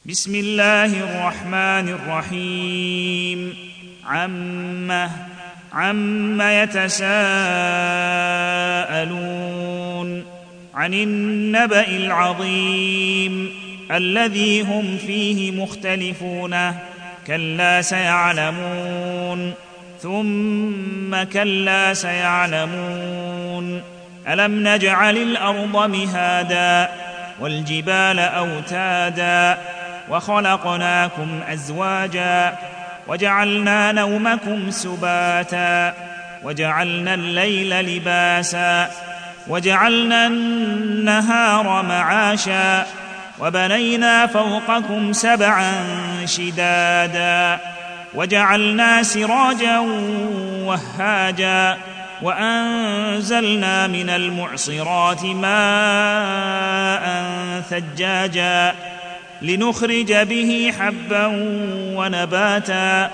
بسم الله الرحمن الرحيم. عم يتساءلون عن النبأ العظيم الذي هم فيه مختلفون كلا سيعلمون ثم كلا سيعلمون ألم نجعل الأرض مهادا والجبال أوتادا وخلقناكم أزواجا وجعلنا نومكم سباتا وجعلنا الليل لباسا وجعلنا النهار معاشا وبنينا فوقكم سبعا شدادا وجعلنا سراجا وهاجا وأنزلنا من المعصرات ماء ثجاجا لنخرج به حبا ونباتا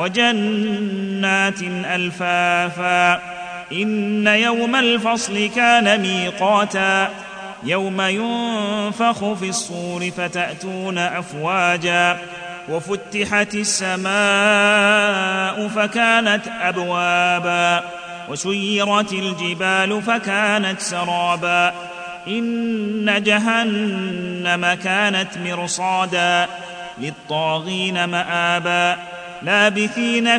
وجنات ألفافا إن يوم الفصل كان ميقاتا يوم ينفخ في الصور فتأتون أفواجا وفتحت السماء فكانت أبوابا وسيرت الجبال فكانت سرابا إن جهنم كانت مرصادا للطاغين مآبا لابثين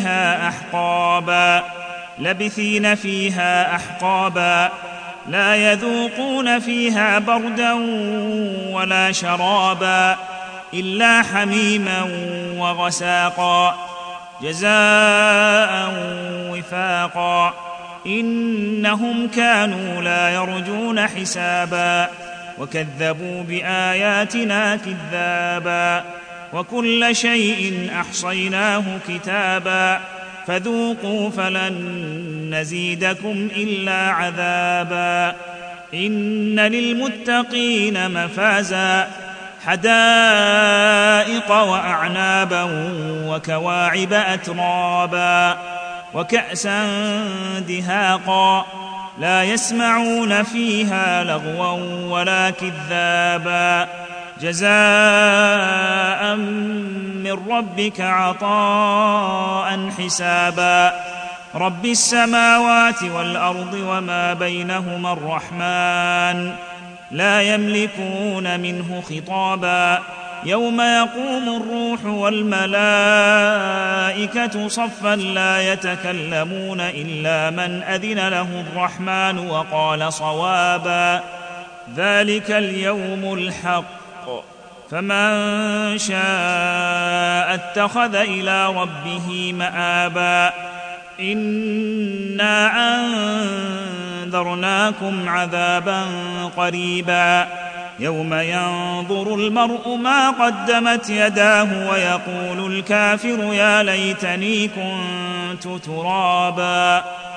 فيها أحقابا لا يذوقون فيها بردا ولا شرابا إلا حميما وغساقا جزاء وفاقا إنهم كانوا لا يرجون حسابا وكذبوا بآياتنا كذابا وكل شيء أحصيناه كتابا فذوقوا فلن نزيدكم إلا عذابا إن للمتقين مفازا حدائق وأعنابا وكواعب أترابا وكأسا دهاقا لا يسمعون فيها لغوا ولا كذابا جزاء من ربك عطاء حسابا رب السماوات والأرض وما بينهما الرحمن لا يملكون منه خطابا يوم يقوم الروح والملائكة صفا لا يتكلمون إلا من أذن له الرحمن وقال صوابا ذلك اليوم الحق فمن شاء اتخذ إلى ربه مآبا إنا أنذرناكم عذابا قريبا يوم ينظر المرء ما قدمت يداه ويقول الكافر يا ليتني كنت ترابا